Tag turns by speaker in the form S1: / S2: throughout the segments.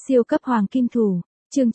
S1: Siêu cấp hoàng kim thủ, chương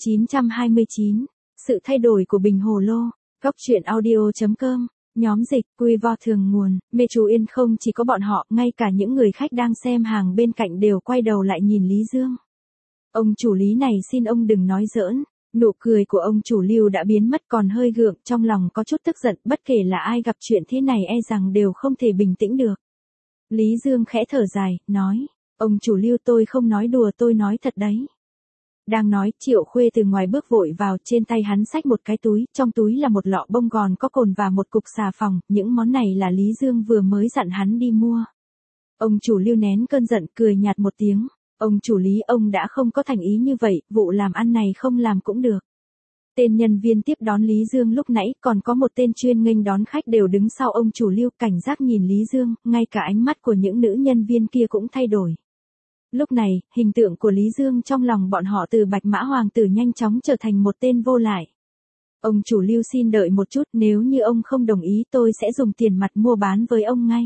S1: 929, sự thay đổi của bình hồ lô, góc truyện audio.com, nhóm dịch, quy vo thường nguồn, mê chú yên không chỉ có bọn họ, ngay cả những người khách đang xem hàng bên cạnh đều quay đầu lại nhìn Lý Dương. Ông chủ Lý này xin ông đừng nói giỡn, nụ cười của ông chủ Lưu đã biến mất còn hơi gượng, trong lòng có chút tức giận, bất kể là ai gặp chuyện thế này e rằng đều không thể bình tĩnh được. Lý Dương khẽ thở dài, nói, ông chủ Lưu tôi không nói đùa tôi nói thật đấy. Đang nói, Triệu Khuê từ ngoài bước vội vào, trên tay hắn xách một cái túi, trong túi là một lọ bông gòn có cồn và một cục xà phòng, những món này là Lý Dương vừa mới dặn hắn đi mua. Ông chủ Lưu nén cơn giận, cười nhạt một tiếng, ông chủ Lý ông đã không có thành ý như vậy, vụ làm ăn này không làm cũng được. Tên nhân viên tiếp đón Lý Dương lúc nãy, còn có một tên chuyên nghênh đón khách đều đứng sau ông chủ Lưu, cảnh giác nhìn Lý Dương, ngay cả ánh mắt của những nữ nhân viên kia cũng thay đổi. Lúc này, hình tượng của Lý Dương trong lòng bọn họ từ bạch mã hoàng tử nhanh chóng trở thành một tên vô lại. Ông chủ Lưu xin đợi một chút, nếu như ông không đồng ý tôi sẽ dùng tiền mặt mua bán với ông ngay.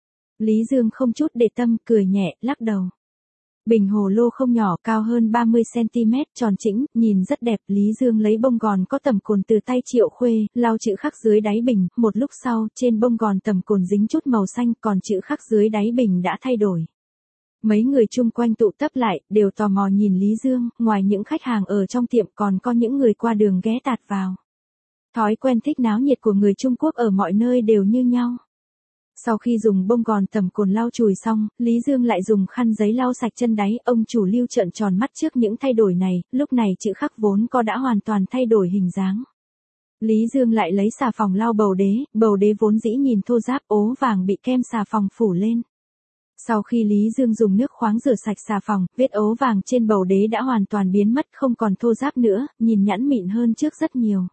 S1: Lý Dương không chút để tâm, cười nhẹ, lắc đầu. Bình hồ lô không nhỏ, cao hơn 30cm, tròn chỉnh, nhìn rất đẹp. Lý Dương lấy bông gòn có tẩm cồn từ tay Triệu Khuê, lau chữ khắc dưới đáy bình, một lúc sau, trên bông gòn tẩm cồn dính chút màu xanh, còn chữ khắc dưới đáy bình đã thay đổi. Mấy người chung quanh tụ tập lại, đều tò mò nhìn Lý Dương, ngoài những khách hàng ở trong tiệm còn có những người qua đường ghé tạt vào. Thói quen thích náo nhiệt của người Trung Quốc ở mọi nơi đều như nhau. Sau khi dùng bông gòn tẩm cồn lau chùi xong, Lý Dương lại dùng khăn giấy lau sạch chân đáy, ông chủ Lưu trợn tròn mắt trước những thay đổi này, lúc này chữ khắc vốn có đã hoàn toàn thay đổi hình dáng. Lý Dương lại lấy xà phòng lau bầu đế vốn dĩ nhìn thô ráp ố vàng bị kem xà phòng phủ lên. Sau khi Lý Dương dùng nước khoáng rửa sạch xà phòng, vết ố vàng trên bầu đế đã hoàn toàn biến mất, không còn thô ráp nữa, nhìn nhẵn mịn hơn trước rất nhiều.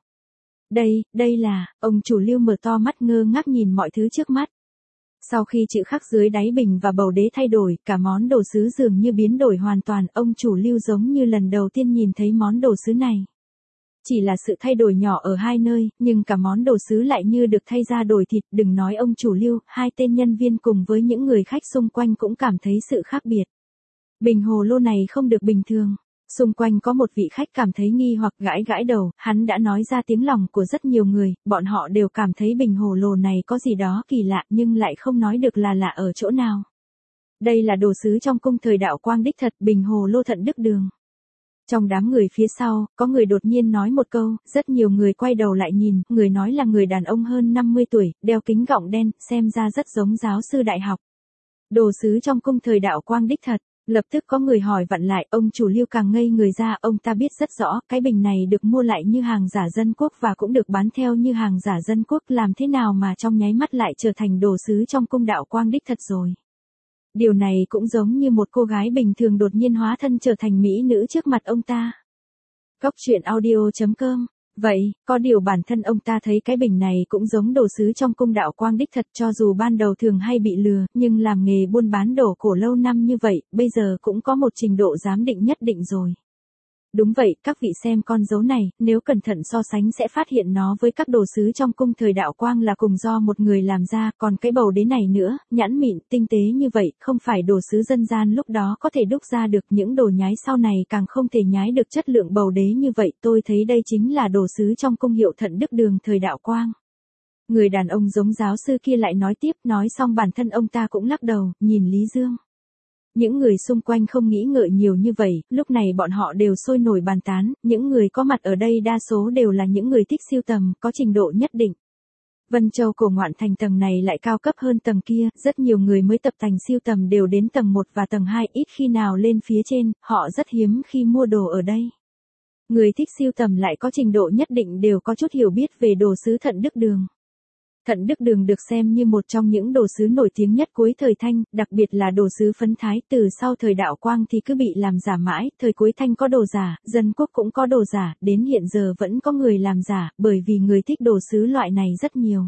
S1: Đây là, ông chủ Lưu mở to mắt ngơ ngác nhìn mọi thứ trước mắt. Sau khi chữ khắc dưới đáy bình và bầu đế thay đổi, cả món đồ sứ dường như biến đổi hoàn toàn, ông chủ Lưu giống như lần đầu tiên nhìn thấy món đồ sứ này. Chỉ là sự thay đổi nhỏ ở hai nơi, nhưng cả món đồ sứ lại như được thay ra đổi thịt, đừng nói ông chủ Lưu, hai tên nhân viên cùng với những người khách xung quanh cũng cảm thấy sự khác biệt. Bình hồ lô này không được bình thường. Xung quanh có một vị khách cảm thấy nghi hoặc gãi đầu, hắn đã nói ra tiếng lòng của rất nhiều người, bọn họ đều cảm thấy bình hồ lô này có gì đó kỳ lạ nhưng lại không nói được là lạ ở chỗ nào. Đây là đồ sứ trong cung thời Đạo Quang đích thật, bình hồ lô Thận Đức Đường. Trong đám người phía sau, có người đột nhiên nói một câu, rất nhiều người quay đầu lại nhìn, người nói là người đàn ông hơn 50 tuổi, đeo kính gọng đen, xem ra rất giống giáo sư đại học. Đồ sứ trong cung thời Đạo Quang đích thật. Lập tức có người hỏi vặn lại, ông chủ Lưu càng ngây người ra, ông ta biết rất rõ, cái bình này được mua lại như hàng giả dân quốc và cũng được bán theo như hàng giả dân quốc, làm thế nào mà trong nháy mắt lại trở thành đồ sứ trong cung Đạo Quang đích thật rồi. Điều này cũng giống như một cô gái bình thường đột nhiên hóa thân trở thành mỹ nữ trước mặt ông ta. Góc truyện audio.com. Vậy, có điều bản thân ông ta thấy cái bình này cũng giống đồ sứ trong cung Đạo Quang đích thật, cho dù ban đầu thường hay bị lừa, nhưng làm nghề buôn bán đồ cổ lâu năm như vậy, bây giờ cũng có một trình độ giám định nhất định rồi. Đúng vậy, các vị xem con dấu này, nếu cẩn thận so sánh sẽ phát hiện nó với các đồ sứ trong cung thời Đạo Quang là cùng do một người làm ra, còn cái bầu đế này nữa, nhẵn mịn, tinh tế như vậy, không phải đồ sứ dân gian lúc đó có thể đúc ra được, những đồ nhái sau này càng không thể nhái được chất lượng bầu đế như vậy, tôi thấy đây chính là đồ sứ trong cung hiệu Thận Đức Đường thời Đạo Quang. Người đàn ông giống giáo sư kia lại nói tiếp, nói xong bản thân ông ta cũng lắc đầu, nhìn Lý Dương. Những người xung quanh không nghĩ ngợi nhiều như vậy, lúc này bọn họ đều sôi nổi bàn tán, những người có mặt ở đây đa số đều là những người thích sưu tầm, có trình độ nhất định. Vân Châu cổ ngoạn thành tầng này lại cao cấp hơn tầng kia, rất nhiều người mới tập thành sưu tầm đều đến tầng 1 và tầng 2, ít khi nào lên phía trên, họ rất hiếm khi mua đồ ở đây. Người thích sưu tầm lại có trình độ nhất định đều có chút hiểu biết về đồ sứ Thận Đức Đường. Thận Đức Đường được xem như một trong những đồ sứ nổi tiếng nhất cuối thời Thanh, đặc biệt là đồ sứ phấn thái, từ sau thời Đạo Quang thì cứ bị làm giả mãi, thời cuối Thanh có đồ giả, dân quốc cũng có đồ giả, đến hiện giờ vẫn có người làm giả, bởi vì người thích đồ sứ loại này rất nhiều.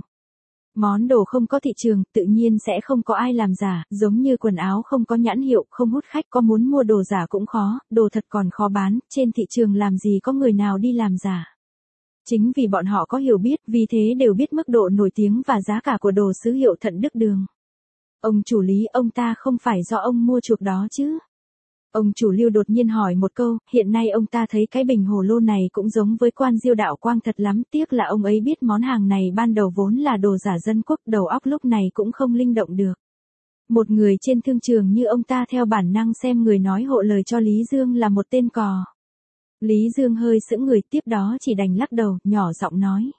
S1: Món đồ không có thị trường, tự nhiên sẽ không có ai làm giả, giống như quần áo không có nhãn hiệu, không hút khách, có muốn mua đồ giả cũng khó, đồ thật còn khó bán, trên thị trường làm gì có người nào đi làm giả. Chính vì bọn họ có hiểu biết, vì thế đều biết mức độ nổi tiếng và giá cả của đồ sứ hiệu Thận Đức Đường. Ông chủ Lý ông ta không phải do ông mua chuộc đó chứ. Ông chủ Lưu đột nhiên hỏi một câu, hiện nay ông ta thấy cái bình hồ lô này cũng giống với Quan Diêu đạo quang thật lắm, tiếc là ông ấy biết món hàng này ban đầu vốn là đồ giả dân quốc, đầu óc lúc này cũng không linh động được. Một người trên thương trường như ông ta theo bản năng xem người nói hộ lời cho Lý Dương là một tên cò. Lý Dương hơi sững người, tiếp đó chỉ đành lắc đầu, nhỏ giọng nói.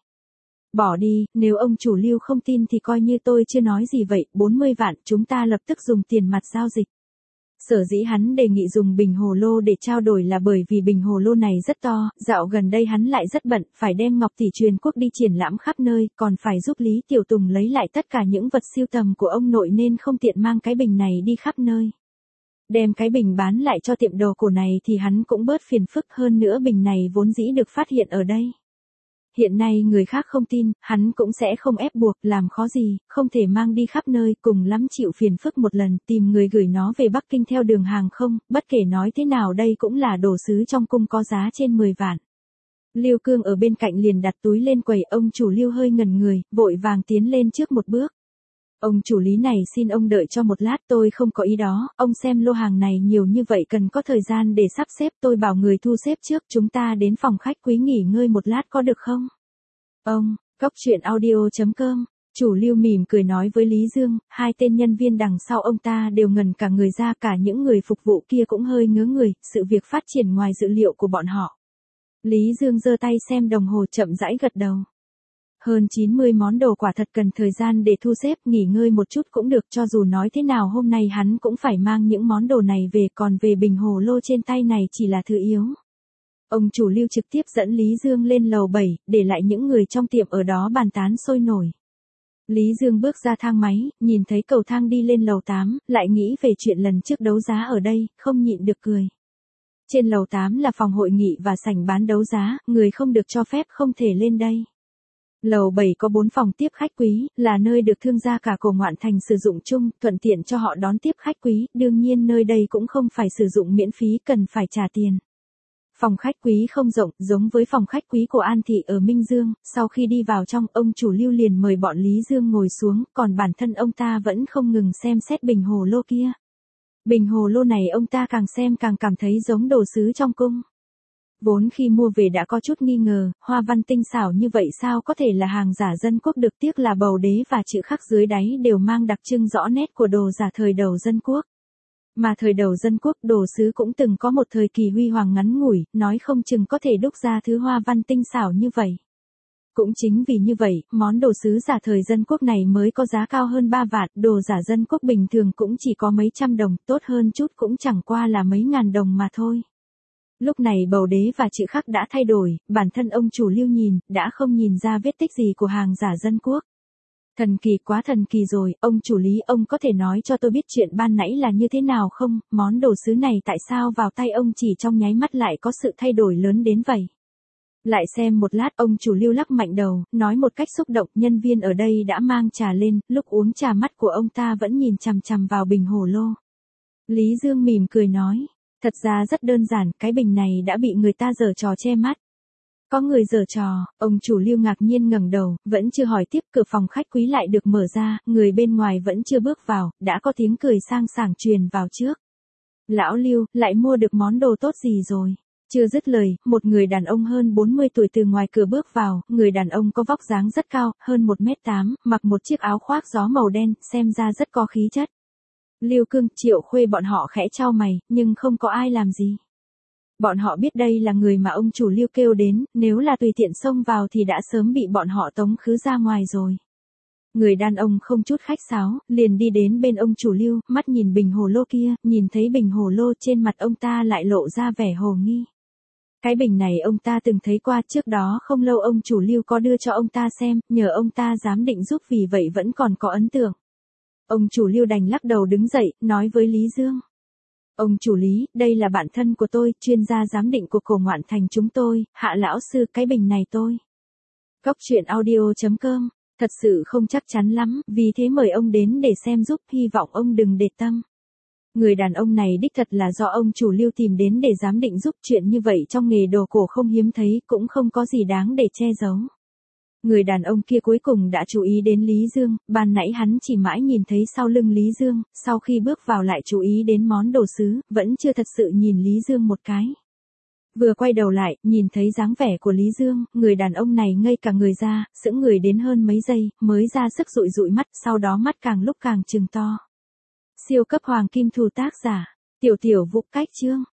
S1: Bỏ đi, nếu ông chủ Lưu không tin thì coi như tôi chưa nói gì vậy, 40 vạn, chúng ta lập tức dùng tiền mặt giao dịch. Sở dĩ hắn đề nghị dùng bình hồ lô để trao đổi là bởi vì bình hồ lô này rất to, dạo gần đây hắn lại rất bận, phải đem Ngọc Tỷ truyền quốc đi triển lãm khắp nơi, còn phải giúp Lý Tiểu Tùng lấy lại tất cả những vật sưu tầm của ông nội nên không tiện mang cái bình này đi khắp nơi. Đem cái bình bán lại cho tiệm đồ cổ này thì hắn cũng bớt phiền phức, hơn nữa bình này vốn dĩ được phát hiện ở đây. Hiện nay người khác không tin, hắn cũng sẽ không ép buộc, làm khó gì, không thể mang đi khắp nơi, cùng lắm chịu phiền phức một lần, tìm người gửi nó về Bắc Kinh theo đường hàng không, bất kể nói thế nào đây cũng là đồ sứ trong cung có giá trên 10 vạn. Lưu Cương ở bên cạnh liền đặt túi lên quầy, ông chủ Lưu hơi ngẩn người, vội vàng tiến lên trước một bước. Ông chủ Lý này, xin ông đợi cho một lát, tôi không có ý đó, ông xem lô hàng này nhiều như vậy cần có thời gian để sắp xếp, tôi bảo người thu xếp trước, chúng ta đến phòng khách quý nghỉ ngơi một lát có được không? Ông, Cóc Truyện Audio.com, chủ Lưu mỉm cười nói với Lý Dương, hai tên nhân viên đằng sau ông ta đều ngẩn cả người ra, cả những người phục vụ kia cũng hơi ngớ người, sự việc phát triển ngoài dự liệu của bọn họ. Lý Dương giơ tay xem đồng hồ, chậm rãi gật đầu. Hơn 90 món đồ quả thật cần thời gian để thu xếp, nghỉ ngơi một chút cũng được, cho dù nói thế nào hôm nay hắn cũng phải mang những món đồ này về, còn về bình hồ lô trên tay này chỉ là thứ yếu. Ông chủ Lưu trực tiếp dẫn Lý Dương lên lầu 7, để lại những người trong tiệm ở đó bàn tán sôi nổi. Lý Dương bước ra thang máy, nhìn thấy cầu thang đi lên lầu 8, lại nghĩ về chuyện lần trước đấu giá ở đây, không nhịn được cười. Trên lầu 8 là phòng hội nghị và sảnh bán đấu giá, người không được cho phép không thể lên đây. Lầu 7 có 4 phòng tiếp khách quý, là nơi được thương gia cả Cổ Ngoạn Thành sử dụng chung, thuận tiện cho họ đón tiếp khách quý, đương nhiên nơi đây cũng không phải sử dụng miễn phí, cần phải trả tiền. Phòng khách quý không rộng, giống với phòng khách quý của An Thị ở Minh Dương, sau khi đi vào trong, ông chủ Lưu liền mời bọn Lý Dương ngồi xuống, còn bản thân ông ta vẫn không ngừng xem xét bình hồ lô kia. Bình hồ lô này ông ta càng xem càng cảm thấy giống đồ sứ trong cung. Vốn khi mua về đã có chút nghi ngờ, hoa văn tinh xảo như vậy sao có thể là hàng giả dân quốc được, tiếc là bầu đế và chữ khắc dưới đáy đều mang đặc trưng rõ nét của đồ giả thời đầu dân quốc. Mà thời đầu dân quốc, đồ sứ cũng từng có một thời kỳ huy hoàng ngắn ngủi, nói không chừng có thể đúc ra thứ hoa văn tinh xảo như vậy. Cũng chính vì như vậy, món đồ sứ giả thời dân quốc này mới có giá cao hơn 3 vạn, đồ giả dân quốc bình thường cũng chỉ có mấy trăm đồng, tốt hơn chút cũng chẳng qua là mấy ngàn đồng mà thôi. Lúc này bầu đế và chữ khắc đã thay đổi, bản thân ông chủ Lưu nhìn, đã không nhìn ra vết tích gì của hàng giả dân quốc. Thần kỳ, quá thần kỳ rồi, ông chủ Lý, ông có thể nói cho tôi biết chuyện ban nãy là như thế nào không, món đồ sứ này tại sao vào tay ông chỉ trong nháy mắt lại có sự thay đổi lớn đến vậy? Lại xem một lát, ông chủ Lưu lắc mạnh đầu, nói một cách xúc động, nhân viên ở đây đã mang trà lên, lúc uống trà mắt của ông ta vẫn nhìn chằm chằm vào bình hồ lô. Lý Dương mỉm cười nói, thật ra rất đơn giản, cái bình này đã bị người ta giở trò che mắt. Có người giở trò, ông chủ Lưu ngạc nhiên ngẩng đầu, vẫn chưa hỏi tiếp, cửa phòng khách quý lại được mở ra, người bên ngoài vẫn chưa bước vào, đã có tiếng cười sang sảng truyền vào trước. Lão Lưu, lại mua được món đồ tốt gì rồi? Chưa dứt lời, một người đàn ông hơn 40 tuổi từ ngoài cửa bước vào, người đàn ông có vóc dáng rất cao, hơn 1m8, mặc một chiếc áo khoác gió màu đen, xem ra rất có khí chất. Lưu Cương, Triệu Khuê bọn họ khẽ chau mày, nhưng không có ai làm gì. Bọn họ biết đây là người mà ông chủ Lưu kêu đến, nếu là tùy tiện xông vào thì đã sớm bị bọn họ tống khứ ra ngoài rồi. Người đàn ông không chút khách sáo, liền đi đến bên ông chủ Lưu, mắt nhìn bình hồ lô kia, nhìn thấy bình hồ lô trên mặt ông ta lại lộ ra vẻ hồ nghi. Cái bình này ông ta từng thấy qua, trước đó không lâu ông chủ Lưu có đưa cho ông ta xem, nhờ ông ta giám định giúp, vì vậy vẫn còn có ấn tượng. Ông chủ Lưu đành lắc đầu đứng dậy, nói với Lý Dương. Ông chủ Lý, đây là bạn thân của tôi, chuyên gia giám định của Cổ Ngoạn Thành chúng tôi, Hạ lão sư, cái bình này tôi. Cóc Truyện Audio.com, thật sự không chắc chắn lắm, vì thế mời ông đến để xem giúp, hy vọng ông đừng để tâm. Người đàn ông này đích thật là do ông chủ Lưu tìm đến để giám định giúp, chuyện như vậy trong nghề đồ cổ không hiếm thấy, cũng không có gì đáng để che giấu. Người đàn ông kia cuối cùng đã chú ý đến Lý Dương, ban nãy hắn chỉ mãi nhìn thấy sau lưng Lý Dương, sau khi bước vào lại chú ý đến món đồ sứ, vẫn chưa thật sự nhìn Lý Dương một cái. Vừa quay đầu lại, nhìn thấy dáng vẻ của Lý Dương, người đàn ông này ngây cả người ra, sững người đến hơn mấy giây, mới ra sức dụi dụi mắt, sau đó mắt càng lúc càng trừng to. Siêu cấp hoàng kim thù tác giả, Tiểu Vũ Cách Chương.